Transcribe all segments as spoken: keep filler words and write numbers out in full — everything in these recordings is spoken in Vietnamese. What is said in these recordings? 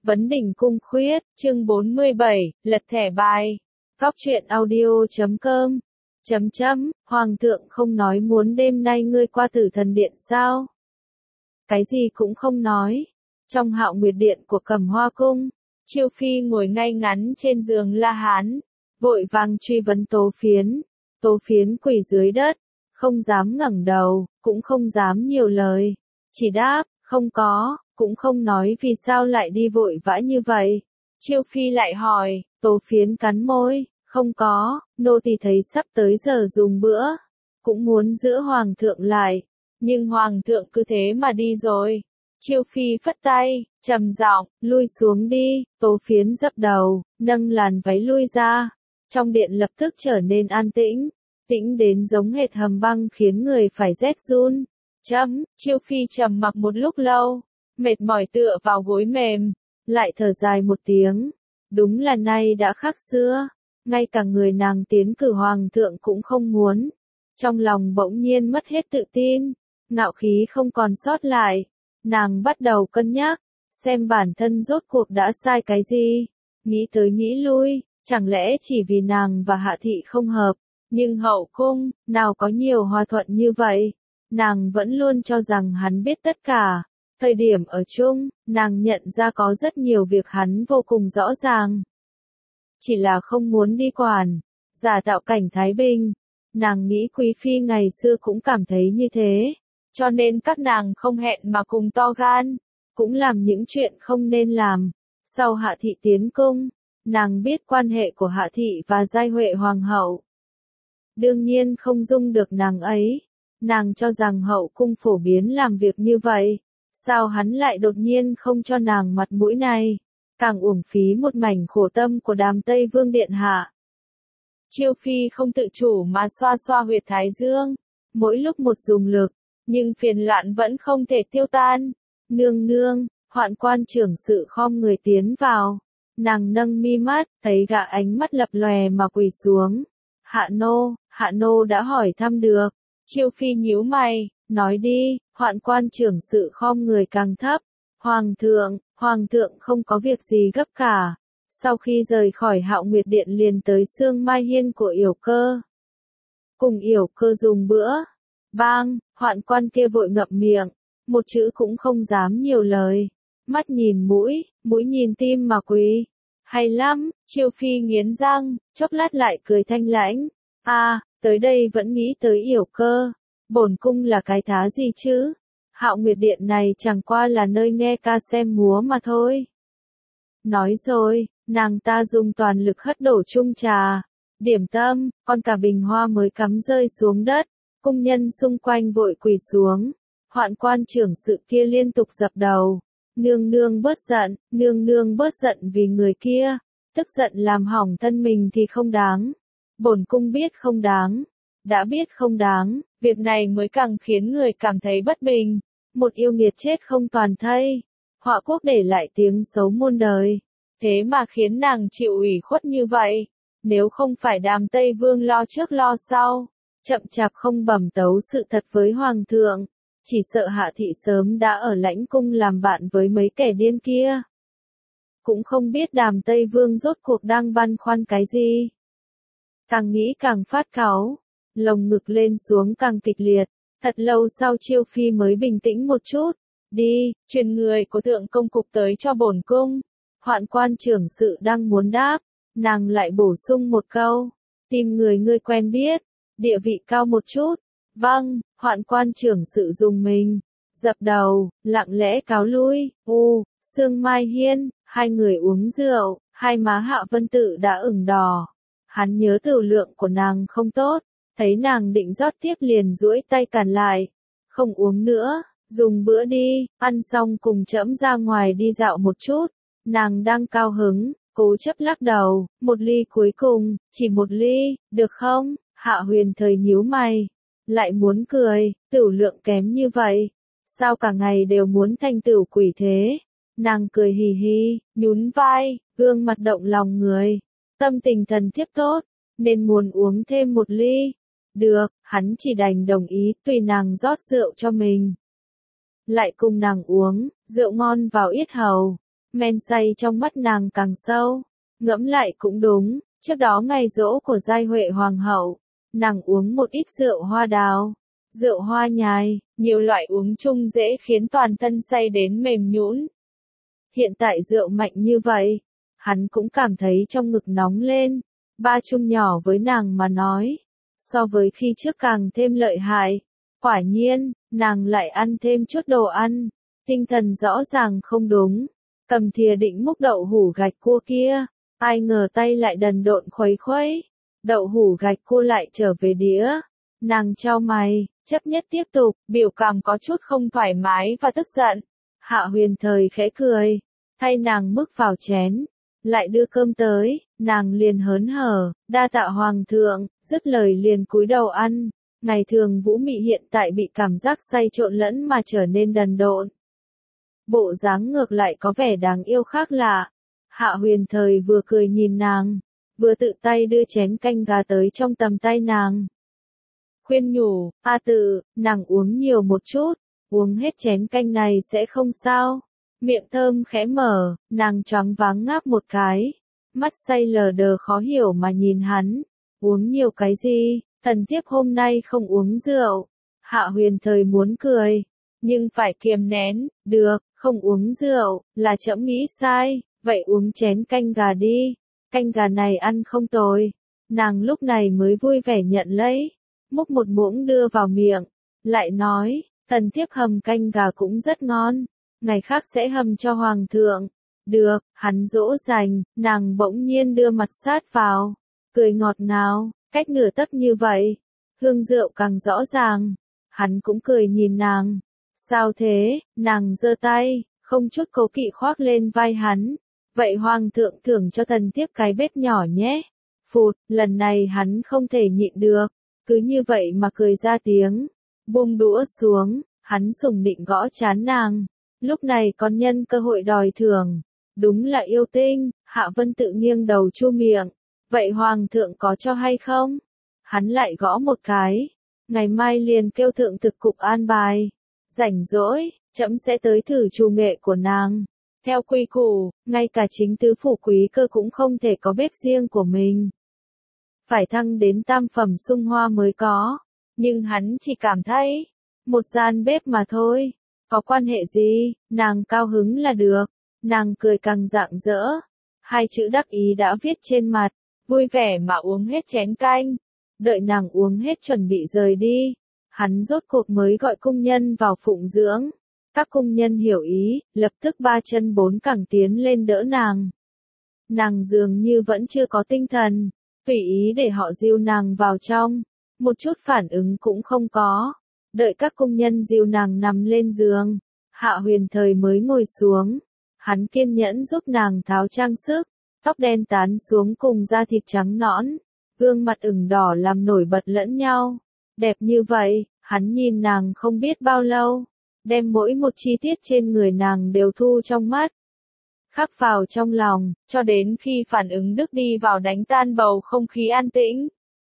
Vấn đỉnh cung khuyết, chương bốn mươi bảy, lật thẻ bài. Góc truyện audio chấm com. Chấm chấm, Hoàng thượng không nói muốn đêm nay ngươi qua Tử Thần Điện sao? Cái gì cũng không nói. Trong Hạo Nguyệt Điện của Cẩm Hoa Cung, Chiêu Phi ngồi ngay ngắn trên giường La Hán, vội vàng truy vấn Tố Phiến. Tố Phiến quỳ dưới đất, không dám ngẩng đầu, cũng không dám nhiều lời, chỉ đáp, không có, cũng không nói vì sao lại đi vội vã như vậy. Chiêu Phi lại hỏi, Tố Phiến cắn môi, không có, nô tỳ thấy sắp tới giờ dùng bữa, cũng muốn giữ Hoàng thượng lại, nhưng Hoàng thượng cứ thế mà đi rồi. Chiêu Phi phất tay, trầm giọng, lui xuống đi. Tố Phiến dập đầu, nâng làn váy lui ra. Trong điện lập tức trở nên an tĩnh, tĩnh đến giống hệt hầm băng khiến người phải rét run. Chấm, Chiêu Phi trầm mặc một lúc lâu, mệt mỏi tựa vào gối mềm, lại thở dài một tiếng. Đúng là nay đã khác xưa, ngay cả người nàng tiến cử Hoàng thượng cũng không muốn. Trong lòng bỗng nhiên mất hết tự tin, ngạo khí không còn sót lại. Nàng bắt đầu cân nhắc, xem bản thân rốt cuộc đã sai cái gì. Nghĩ tới nghĩ lui, chẳng lẽ chỉ vì nàng và Hạ Thị không hợp, nhưng hậu cung, nào có nhiều hòa thuận như vậy. Nàng vẫn luôn cho rằng hắn biết tất cả. Thời điểm ở chung, nàng nhận ra có rất nhiều việc hắn vô cùng rõ ràng. Chỉ là không muốn đi quản, giả tạo cảnh thái bình. Nàng nghĩ Quý Phi ngày xưa cũng cảm thấy như thế. Cho nên các nàng không hẹn mà cùng to gan, cũng làm những chuyện không nên làm. Sau Hạ Thị tiến cung, nàng biết quan hệ của Hạ Thị và Giai Huệ Hoàng hậu. Đương nhiên không dung được nàng ấy. Nàng cho rằng hậu cung phổ biến làm việc như vậy. Sao hắn lại đột nhiên không cho nàng mặt mũi này? Càng uổng phí một mảnh khổ tâm của Đàm Tây Vương điện hạ. Chiêu Phi không tự chủ mà xoa xoa huyệt thái dương, mỗi lúc một dùng lực, nhưng phiền loạn vẫn không thể tiêu tan. Nương nương, Hoạn quan trưởng sự khom người tiến vào. Nàng nâng mi mắt, thấy gã ánh mắt lập lòe mà quỳ xuống. Hạ nô, hạ nô đã hỏi thăm được. Chiêu Phi nhíu mày, nói đi. Hoạn quan trưởng sự khom người càng thấp. Hoàng thượng, Hoàng thượng không có việc gì gấp cả. Sau khi rời khỏi Hạo Nguyệt Điện liền tới Sương Mai Hiên của Yểu Cơ. Cùng Yểu Cơ dùng bữa. Bang, hoạn quan kia vội ngậm miệng, một chữ cũng không dám nhiều lời. Mắt nhìn mũi, mũi nhìn tim mà quỳ. Hay lắm, Chiêu Phi nghiến răng, chốc lát lại cười thanh lãnh. À, tới đây vẫn nghĩ tới Yểu Cơ. Bổn cung là cái thá gì chứ? Hạo Nguyệt Điện này chẳng qua là nơi nghe ca xem múa mà thôi. Nói rồi, nàng ta dùng toàn lực hất đổ chung trà. Điểm tâm, còn cả bình hoa mới cắm rơi xuống đất. Cung nhân xung quanh vội quỳ xuống. Hoạn quan trưởng sự kia liên tục dập đầu. Nương nương bớt giận, nương nương bớt giận vì người kia. Tức giận làm hỏng thân mình thì không đáng. Bổn cung biết không đáng. Đã biết không đáng, việc này mới càng khiến người cảm thấy bất bình. Một yêu nghiệt chết không toàn thây. Họa quốc để lại tiếng xấu muôn đời. Thế mà khiến nàng chịu ủy khuất như vậy. Nếu không phải Đàm Tây Vương lo trước lo sau, chậm chạp không bẩm tấu sự thật với Hoàng thượng, chỉ sợ Hạ Thị sớm đã ở lãnh cung làm bạn với mấy kẻ điên kia. Cũng không biết Đàm Tây Vương rốt cuộc đang băn khoăn cái gì. Càng nghĩ càng phát cáu, lồng ngực lên xuống càng kịch liệt. Thật lâu sau Chiêu Phi mới bình tĩnh một chút. Đi, truyền người của thượng công cục tới cho bổn cung. Hoạn quan trưởng sự đang muốn đáp, nàng lại bổ sung một câu. Tìm người ngươi quen biết, địa vị cao một chút. Vâng, hoạn quan trưởng sự dùng mình. Dập đầu, lặng lẽ cáo lui. U, Sương Mai Hiên, hai người uống rượu, hai má Hạ Vân Tự đã ửng đỏ. Hắn nhớ tửu lượng của nàng không tốt, thấy nàng định rót tiếp liền duỗi tay cản lại. Không uống nữa, dùng bữa đi, ăn xong cùng trẫm ra ngoài đi dạo một chút. Nàng đang cao hứng, cố chấp lắc đầu, một ly cuối cùng, chỉ một ly, được không? Hạ Huyền Thời nhíu mày, lại muốn cười, tửu lượng kém như vậy, sao cả ngày đều muốn thành tửu quỷ thế? Nàng cười hì hì, nhún vai, gương mặt động lòng người, tâm tình thần thiếp tốt, nên muốn uống thêm một ly. Được, hắn chỉ đành đồng ý, tùy nàng rót rượu cho mình. Lại cùng nàng uống, rượu ngon vào yết hầu. Men say trong mắt nàng càng sâu. Ngẫm lại cũng đúng, trước đó ngày giỗ của Giai Huệ Hoàng hậu, nàng uống một ít rượu hoa đào, rượu hoa nhài, nhiều loại uống chung dễ khiến toàn thân say đến mềm nhũn. Hiện tại rượu mạnh như vậy, hắn cũng cảm thấy trong ngực nóng lên, ba chung nhỏ với nàng mà nói, so với khi trước càng thêm lợi hại. Quả nhiên, nàng lại ăn thêm chút đồ ăn, tinh thần rõ ràng không đúng, cầm thìa định múc đậu hủ gạch cua kia, ai ngờ tay lại đần độn khuấy khuấy, đậu hủ gạch cua lại trở về đĩa, nàng chau mày, chấp nhất tiếp tục, biểu cảm có chút không thoải mái và tức giận. Hạ Huyền Thời khẽ cười, thay nàng múc vào chén, lại đưa cơm tới, nàng liền hớn hở, đa tạ hoàng thượng, dứt lời liền cúi đầu ăn. Ngày thường Vũ Mị hiện tại bị cảm giác say trộn lẫn mà trở nên đần độn. Bộ dáng ngược lại có vẻ đáng yêu khác lạ. Hạ Huyền Thời vừa cười nhìn nàng, vừa tự tay đưa chén canh gà tới trong tầm tay nàng. Khuyên nhủ, A Tự, nàng uống nhiều một chút, uống hết chén canh này sẽ không sao. Miệng thơm khẽ mở, nàng choáng váng ngáp một cái, mắt say lờ đờ khó hiểu mà nhìn hắn. Uống nhiều cái gì? Thần thiếp hôm nay không uống rượu. Hạ Huyền Thời muốn cười, nhưng phải kiềm nén, được, không uống rượu, là trẫm nghĩ sai, vậy uống chén canh gà đi, canh gà này ăn không tồi. Nàng lúc này mới vui vẻ nhận lấy, múc một muỗng đưa vào miệng, lại nói, thần thiếp hầm canh gà cũng rất ngon, ngày khác sẽ hầm cho hoàng thượng. Được, hắn dỗ dành, nàng bỗng nhiên đưa mặt sát vào, cười ngọt ngào. Cách nửa tấc như vậy, hương rượu càng rõ ràng, hắn cũng cười nhìn nàng. Sao thế? Nàng giơ tay, không chút cố kỵ khoác lên vai hắn. Vậy hoàng thượng thưởng cho thần thiếp cái bếp nhỏ nhé. Phụt, lần này hắn không thể nhịn được, cứ như vậy mà cười ra tiếng. Buông đũa xuống, hắn sủng nịnh gõ trán nàng. Lúc này còn nhân cơ hội đòi thưởng. Đúng là yêu tinh. Hạ Vân tự nghiêng đầu chu miệng. Vậy hoàng thượng có cho hay không? Hắn lại gõ một cái. Ngày mai liền kêu thượng thực cục an bài. Rảnh rỗi, trẫm sẽ tới thử trù nghệ của nàng. Theo quy củ, ngay cả chính tứ phủ quý cơ cũng không thể có bếp riêng của mình. Phải thăng đến tam phẩm sung hoa mới có. Nhưng hắn chỉ cảm thấy, một gian bếp mà thôi. Có quan hệ gì, nàng cao hứng là được. Nàng cười càng rạng rỡ. Hai chữ đắc ý đã viết trên mặt. Vui vẻ mà uống hết chén canh. Đợi nàng uống hết chuẩn bị rời đi. Hắn rốt cuộc mới gọi cung nhân vào phụng dưỡng. Các cung nhân hiểu ý, lập tức ba chân bốn cẳng tiến lên đỡ nàng. Nàng dường như vẫn chưa có tinh thần, tùy ý để họ dìu nàng vào trong. Một chút phản ứng cũng không có. Đợi các cung nhân dìu nàng nằm lên giường. Hạ Huyền Thời mới ngồi xuống. Hắn kiên nhẫn giúp nàng tháo trang sức. Tóc đen tán xuống cùng da thịt trắng nõn, gương mặt ửng đỏ làm nổi bật lẫn nhau. Đẹp như vậy, hắn nhìn nàng không biết bao lâu, đem mỗi một chi tiết trên người nàng đều thu trong mắt. Khắc vào trong lòng, cho đến khi phản ứng Đức đi vào đánh tan bầu không khí an tĩnh.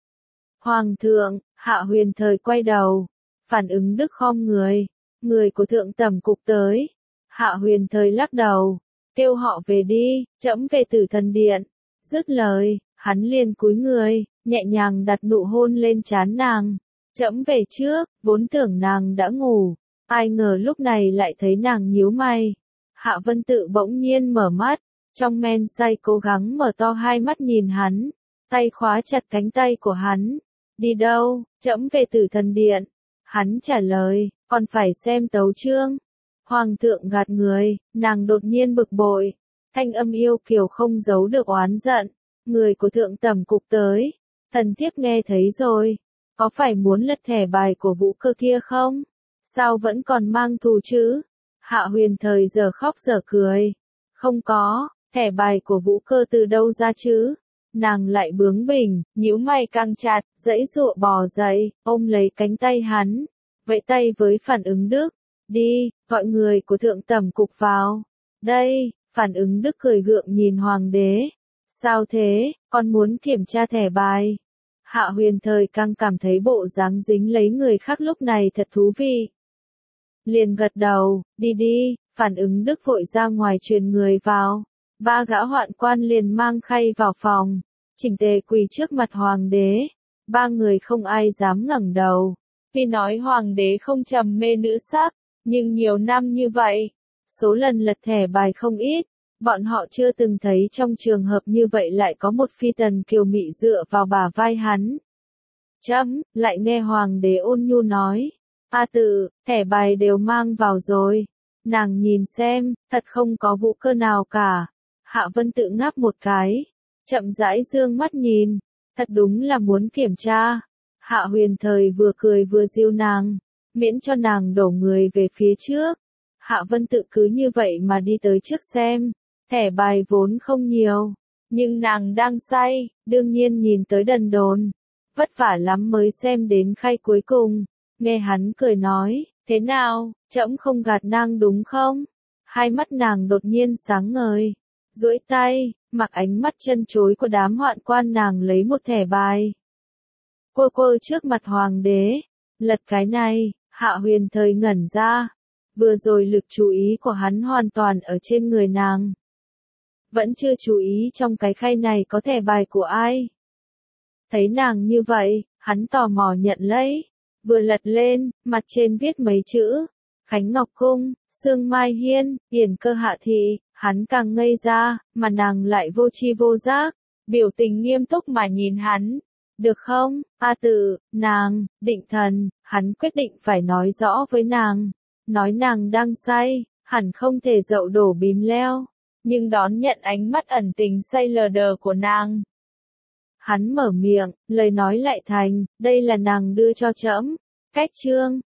Hoàng thượng, Hạ Huyền Thời quay đầu, phản ứng Đức khom người, người của thượng tẩm cục tới. Hạ Huyền Thời lắc đầu. Kêu họ về đi, trẫm về Tử Thần Điện. Dứt lời, hắn liền cúi người, nhẹ nhàng đặt nụ hôn lên trán nàng. Trẫm về trước, vốn tưởng nàng đã ngủ, ai ngờ lúc này lại thấy nàng nhíu mày. Hạ Vân Tự bỗng nhiên mở mắt, trong men say cố gắng mở to hai mắt nhìn hắn, tay khóa chặt cánh tay của hắn. Đi đâu? Trẫm về Tử Thần Điện. Hắn trả lời, còn phải xem tấu chương. Hoàng thượng gạt người, nàng đột nhiên bực bội, thanh âm yêu kiều không giấu được oán giận. Người của thượng tẩm cục tới, thần thiếp nghe thấy rồi, có phải muốn lật thẻ bài của Vũ Cơ kia không? Sao vẫn còn mang thù chứ? Hạ Huyền Thời giờ khóc giờ cười, không có, thẻ bài của Vũ Cơ từ đâu ra chứ? Nàng lại bướng bỉnh, nhíu mày căng chặt, giãy giụa bò dậy, ôm lấy cánh tay hắn, vẫy tay với phản ứng Đức. Đi, gọi người của thượng tẩm cục vào. Đây, phản ứng Đức cười gượng nhìn hoàng đế. Sao thế, con muốn kiểm tra thẻ bài. Hạ Huyền Thời càng cảm thấy bộ dáng dính lấy người khác lúc này thật thú vị. Liền gật đầu, đi đi, Phản ứng Đức vội ra ngoài truyền người vào. Ba gã hoạn quan liền mang khay vào phòng, chỉnh tề quỳ trước mặt hoàng đế. Ba người không ai dám ngẩng đầu. Tuy nói hoàng đế không trầm mê nữ sắc, nhưng nhiều năm như vậy, số lần lật thẻ bài không ít. Bọn họ chưa từng thấy trong trường hợp như vậy lại có một phi tần kiều mị dựa vào bả vai hắn. Chấm, lại nghe hoàng đế ôn nhu nói. A Tự, thẻ bài đều mang vào rồi. Nàng nhìn xem, thật không có vũ cơ nào cả. Hạ Vân Tự ngáp một cái, chậm rãi dương mắt nhìn, thật đúng là muốn kiểm tra. Hạ Huyền Thời vừa cười vừa giễu nàng, miễn cho nàng đổ người về phía trước. Hạ Vân Tự cứ như vậy mà đi tới trước xem, thẻ bài vốn không nhiều, nhưng nàng đang say, đương nhiên nhìn tới đần độn, vất vả lắm mới xem đến khay cuối cùng. Nghe hắn cười nói, thế nào, trẫm không gạt nàng đúng không? Hai mắt nàng đột nhiên sáng ngời, duỗi tay, mặc ánh mắt chân chối của đám hoạn quan, nàng lấy một thẻ bài. Cô cô trước mặt hoàng đế, lật cái này. Hạ Huyền Thời ngẩn ra, vừa rồi lực chú ý của hắn hoàn toàn ở trên người nàng. Vẫn chưa chú ý trong cái khay này có thẻ bài của ai. Thấy nàng như vậy, hắn tò mò nhận lấy, vừa lật lên, mặt trên viết mấy chữ, Khánh Ngọc Cung, Sương Mai Hiên, Yển Cơ Hạ Thị. Hắn càng ngây ra, mà nàng lại vô tri vô giác, biểu tình nghiêm túc mà nhìn hắn. Được không, A Tự, nàng, định thần, hắn quyết định phải nói rõ với nàng. Nói nàng đang say, hẳn không thể dậu đổ bìm leo, nhưng đón nhận ánh mắt ẩn tình say lờ đờ của nàng. Hắn mở miệng, lời nói lại thành, đây là nàng đưa cho trẫm. Cách chương,